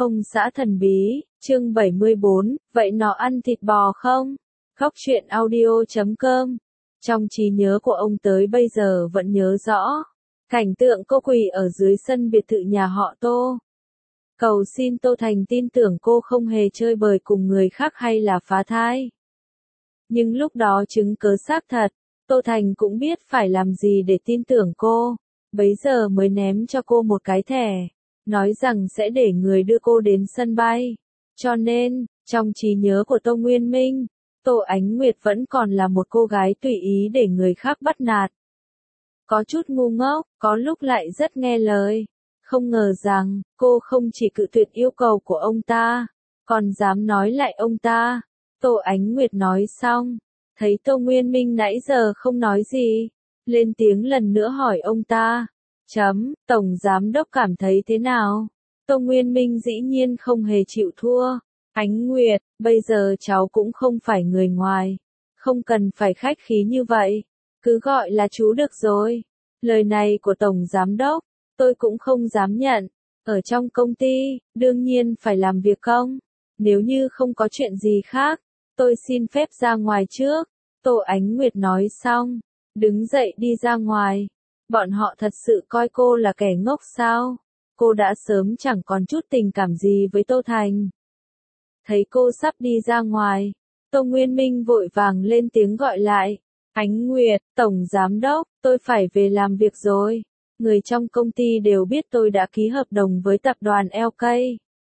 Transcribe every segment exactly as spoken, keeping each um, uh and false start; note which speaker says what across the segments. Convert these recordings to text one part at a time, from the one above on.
Speaker 1: Ông xã thần bí, chương bảy mươi bốn, vậy nó ăn thịt bò không? Góc truyện audio chấm com. Trong trí nhớ của ông tới bây giờ vẫn nhớ rõ. Cảnh tượng cô quỳ ở dưới sân biệt thự nhà họ Tô. Cầu xin Tô Thành tin tưởng cô không hề chơi bời cùng người khác hay là phá thai. Nhưng lúc đó chứng cớ xác thật, Tô Thành cũng biết phải làm gì để tin tưởng cô. Bấy giờ mới ném cho cô một cái thẻ. Nói rằng sẽ để người đưa cô đến sân bay. Cho nên, trong trí nhớ của Tô Nguyên Minh, Tô Ánh Nguyệt vẫn còn là một cô gái tùy ý để người khác bắt nạt. Có chút ngu ngốc, có lúc lại rất nghe lời. Không ngờ rằng, cô không chỉ cự tuyệt yêu cầu của ông ta, còn dám nói lại ông ta. Tô Ánh Nguyệt nói xong, thấy Tô Nguyên Minh nãy giờ không nói gì, lên tiếng lần nữa hỏi ông ta. Chấm, Tổng Giám Đốc cảm thấy thế nào? Tô Nguyên Minh dĩ nhiên không hề chịu thua. Ánh Nguyệt, bây giờ cháu cũng không phải người ngoài. Không cần phải khách khí như vậy. Cứ gọi là chú được rồi. Lời này của Tổng Giám Đốc, tôi cũng không dám nhận. Ở trong công ty, đương nhiên phải làm việc công. Nếu như không có chuyện gì khác, tôi xin phép ra ngoài trước. Tô Ánh Nguyệt nói xong, đứng dậy đi ra ngoài. Bọn họ thật sự coi cô là kẻ ngốc sao? Cô đã sớm chẳng còn chút tình cảm gì với Tô Thành. Thấy cô sắp đi ra ngoài, Tô Nguyên Minh vội vàng lên tiếng gọi lại. Ánh Nguyệt, Tổng Giám Đốc, tôi phải về làm việc rồi. Người trong công ty đều biết tôi đã ký hợp đồng với tập đoàn lờ ca.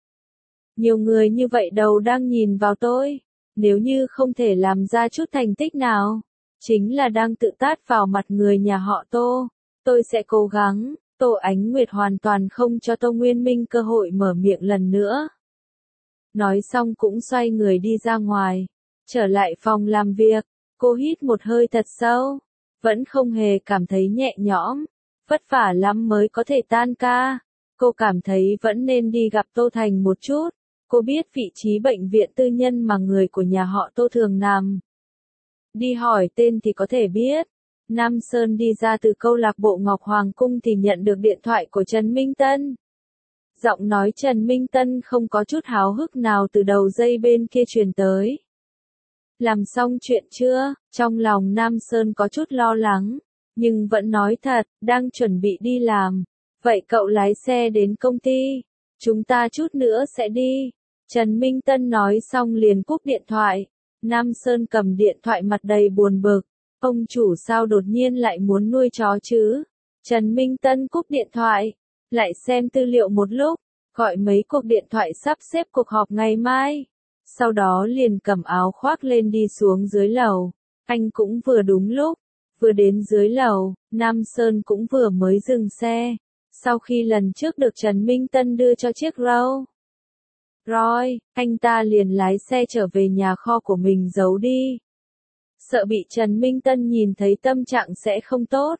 Speaker 1: Nhiều người như vậy đầu đang nhìn vào tôi. Nếu như không thể làm ra chút thành tích nào, chính là đang tự tát vào mặt người nhà họ Tô. Tôi sẽ cố gắng. Tô Ánh Nguyệt hoàn toàn không cho Tô Nguyên Minh cơ hội mở miệng lần nữa. Nói xong cũng xoay người đi ra ngoài. Trở lại phòng làm việc, cô hít một hơi thật sâu. Vẫn không hề cảm thấy nhẹ nhõm. Vất vả lắm mới có thể tan ca. Cô cảm thấy vẫn nên đi gặp Tô Thành một chút. Cô biết vị trí bệnh viện tư nhân mà người của nhà họ Tô thường nằm. Đi hỏi tên thì có thể biết. Nam Sơn đi ra từ câu lạc bộ Ngọc Hoàng Cung thì nhận được điện thoại của Trần Minh Tân. Giọng nói Trần Minh Tân không có chút háo hức nào từ đầu dây bên kia truyền tới. Làm xong chuyện chưa? Trong lòng Nam Sơn có chút lo lắng, nhưng vẫn nói thật, đang chuẩn bị đi làm. Vậy cậu lái xe đến công ty, chúng ta chút nữa sẽ đi. Trần Minh Tân nói xong liền cúp điện thoại. Nam Sơn cầm điện thoại mặt đầy buồn bực. Ông chủ sao đột nhiên lại muốn nuôi chó chứ? Trần Minh Tân cúp điện thoại, lại xem tư liệu một lúc, gọi mấy cuộc điện thoại sắp xếp cuộc họp ngày mai. Sau đó liền cầm áo khoác lên đi xuống dưới lầu. Anh cũng vừa đúng lúc, vừa đến dưới lầu, Nam Sơn cũng vừa mới dừng xe. Sau khi lần trước được Trần Minh Tân đưa cho chiếc Rolls Royce, anh ta liền lái xe trở về nhà kho của mình giấu đi. Sợ bị Trần Minh Tân nhìn thấy tâm trạng sẽ không tốt.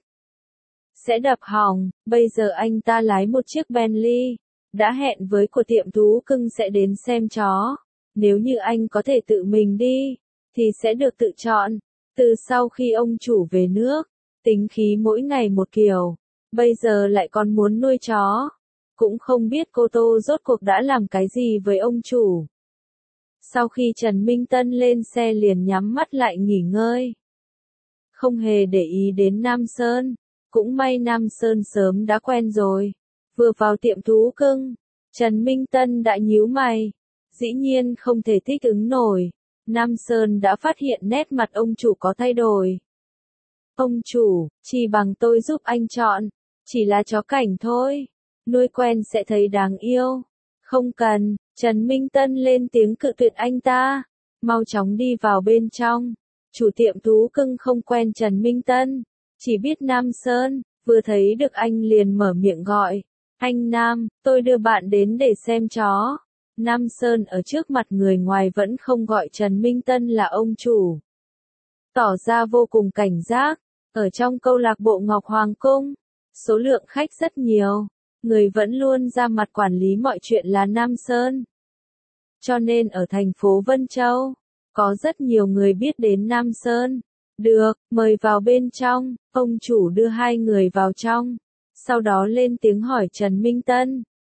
Speaker 1: Sẽ đập hỏng, bây giờ anh ta lái một chiếc Bentley. Đã hẹn với của tiệm thú cưng sẽ đến xem chó. Nếu như anh có thể tự mình đi, thì sẽ được tự chọn. Từ sau khi ông chủ về nước, tính khí mỗi ngày một kiểu. Bây giờ lại còn muốn nuôi chó. Cũng không biết cô Tô rốt cuộc đã làm cái gì với ông chủ. Sau khi Trần Minh Tân lên xe liền nhắm mắt lại nghỉ ngơi. Không hề để ý đến Nam Sơn. Cũng may Nam Sơn sớm đã quen rồi. Vừa vào tiệm thú cưng, Trần Minh Tân đã nhíu mày. Dĩ nhiên không thể thích ứng nổi. Nam Sơn đã phát hiện nét mặt ông chủ có thay đổi. Ông chủ, chỉ bằng tôi giúp anh chọn. Chỉ là chó cảnh thôi. Nuôi quen sẽ thấy đáng yêu. Không cần. Trần Minh Tân lên tiếng cự tuyệt anh ta. Mau chóng đi vào bên trong. Chủ tiệm thú cưng không quen Trần Minh Tân. Chỉ biết Nam Sơn. Vừa thấy được anh liền mở miệng gọi. Anh Nam, tôi đưa bạn đến để xem chó. Nam Sơn ở trước mặt người ngoài vẫn không gọi Trần Minh Tân là ông chủ. Tỏ ra vô cùng cảnh giác. Ở trong câu lạc bộ Ngọc Hoàng Cung, số lượng khách rất nhiều. Người vẫn luôn ra mặt quản lý mọi chuyện là Nam Sơn. Cho nên ở thành phố Vân Châu, có rất nhiều người biết đến Nam Sơn. Được, mời vào bên trong. Ông chủ đưa hai người vào trong. Sau đó lên tiếng hỏi Trần Minh Tân.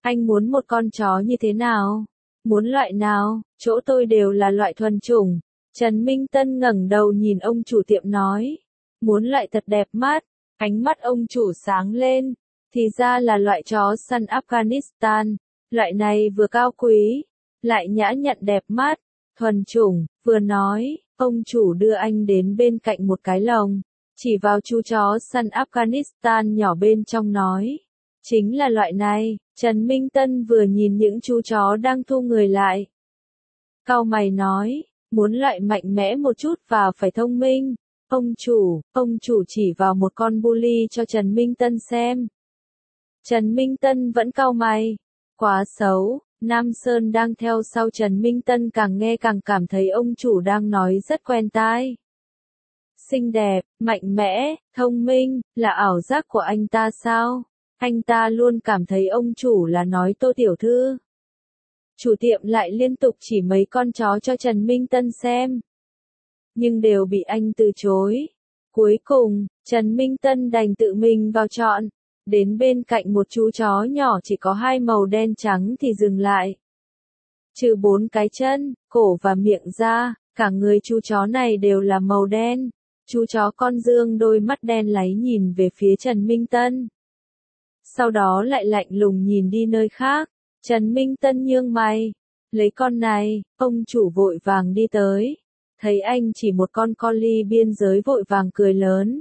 Speaker 1: Anh muốn một con chó như thế nào? Muốn loại nào? Chỗ tôi đều là loại thuần chủng. Trần Minh Tân ngẩng đầu nhìn ông chủ tiệm nói. Muốn loại thật đẹp mắt. Ánh mắt ông chủ sáng lên. Thì ra là loại chó săn Afghanistan. Loại này vừa cao quý, lại nhã nhặn đẹp mắt, thuần chủng. Vừa nói, ông chủ đưa anh đến bên cạnh một cái lồng, chỉ vào chú chó săn Afghanistan nhỏ bên trong nói. Chính là loại này. Trần Minh Tân vừa nhìn những chú chó đang thu người lại. Cau mày nói, muốn loại mạnh mẽ một chút và phải thông minh. Ông chủ, ông chủ chỉ vào một con bully cho Trần Minh Tân xem. Trần Minh Tân vẫn cau mày. Quá xấu. Nam Sơn đang theo sau Trần Minh Tân càng nghe càng cảm thấy ông chủ đang nói rất quen tai. Xinh đẹp, mạnh mẽ, thông minh, là ảo giác của anh ta sao? Anh ta luôn cảm thấy ông chủ là nói Tô tiểu thư. Chủ tiệm lại liên tục chỉ mấy con chó cho Trần Minh Tân xem. Nhưng đều bị anh từ chối. Cuối cùng, Trần Minh Tân đành tự mình vào chọn. Đến bên cạnh một chú chó nhỏ chỉ có hai màu đen trắng thì dừng lại. Trừ bốn cái chân, cổ và miệng ra, cả người chú chó này đều là màu đen. Chú chó con Dương đôi mắt đen láy nhìn về phía Trần Minh Tân. Sau đó lại lạnh lùng nhìn đi nơi khác. Trần Minh Tân nhướng mày. Lấy con này, ông chủ vội vàng đi tới. Thấy anh chỉ một con collie biên giới vội vàng cười lớn.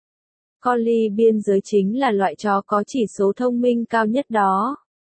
Speaker 1: Collie biên giới chính là loại chó có chỉ số thông minh cao nhất đó.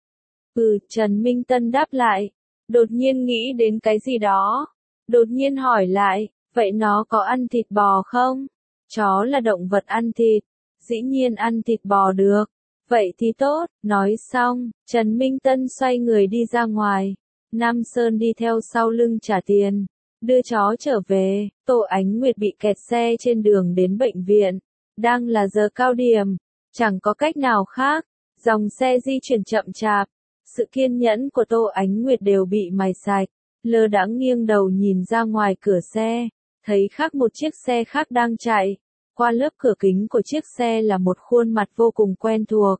Speaker 1: Ừ, Trần Minh Tân đáp lại. Đột nhiên nghĩ đến cái gì đó. Đột nhiên hỏi lại, vậy nó có ăn thịt bò không? Chó là động vật ăn thịt. Dĩ nhiên ăn thịt bò được. Vậy thì tốt, nói xong, Trần Minh Tân xoay người đi ra ngoài. Nam Sơn đi theo sau lưng trả tiền. Đưa chó trở về, Tô Ánh Nguyệt bị kẹt xe trên đường đến bệnh viện. Đang là giờ cao điểm, chẳng có cách nào khác, dòng xe di chuyển chậm chạp. Sự kiên nhẫn của Tô Ánh Nguyệt đều bị mài sạch, lơ đãng nghiêng đầu nhìn ra ngoài cửa xe, thấy khác một chiếc xe khác đang chạy. Qua lớp cửa kính của chiếc xe là một khuôn mặt vô cùng quen thuộc.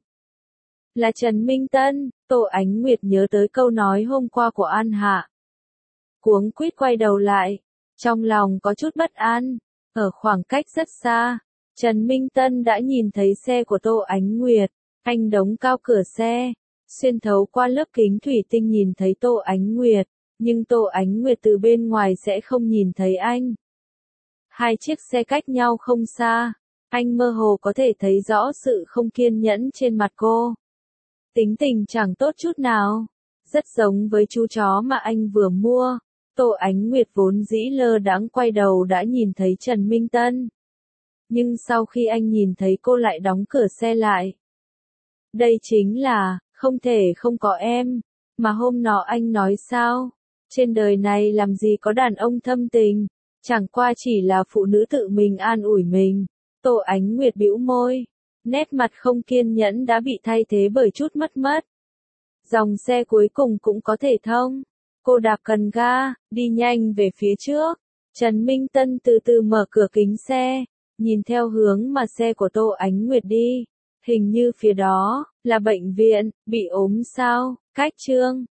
Speaker 1: Là Trần Minh Tân. Tô Ánh Nguyệt nhớ tới câu nói hôm qua của An Hạ. Cuống quýt quay đầu lại, trong lòng có chút bất an. Ở khoảng cách rất xa, Trần Minh Tân đã nhìn thấy xe của Tô Ánh Nguyệt. Anh đóng cao cửa xe, xuyên thấu qua lớp kính thủy tinh nhìn thấy Tô Ánh Nguyệt, nhưng Tô Ánh Nguyệt từ bên ngoài sẽ không nhìn thấy anh. Hai chiếc xe cách nhau không xa, anh mơ hồ có thể thấy rõ sự không kiên nhẫn trên mặt cô. Tính tình chẳng tốt chút nào, rất giống với chú chó mà anh vừa mua. Tô Ánh Nguyệt vốn dĩ lơ đãng quay đầu đã nhìn thấy Trần Minh Tân. Nhưng sau khi anh nhìn thấy cô lại đóng cửa xe lại. Đây chính là, không thể không có em, mà hôm nọ anh nói sao? Trên đời này làm gì có đàn ông thâm tình, chẳng qua chỉ là phụ nữ tự mình an ủi mình. Tô Ánh Nguyệt bĩu môi, nét mặt không kiên nhẫn đã bị thay thế bởi chút mất mất. Dòng xe cuối cùng cũng có thể thông. Cô đạp cần ga, đi nhanh về phía trước. Trần Minh Tân từ từ mở cửa kính xe, nhìn theo hướng mà xe của Tô Ánh Nguyệt đi. Hình như phía đó, là bệnh viện, bị ốm sao? Cách chương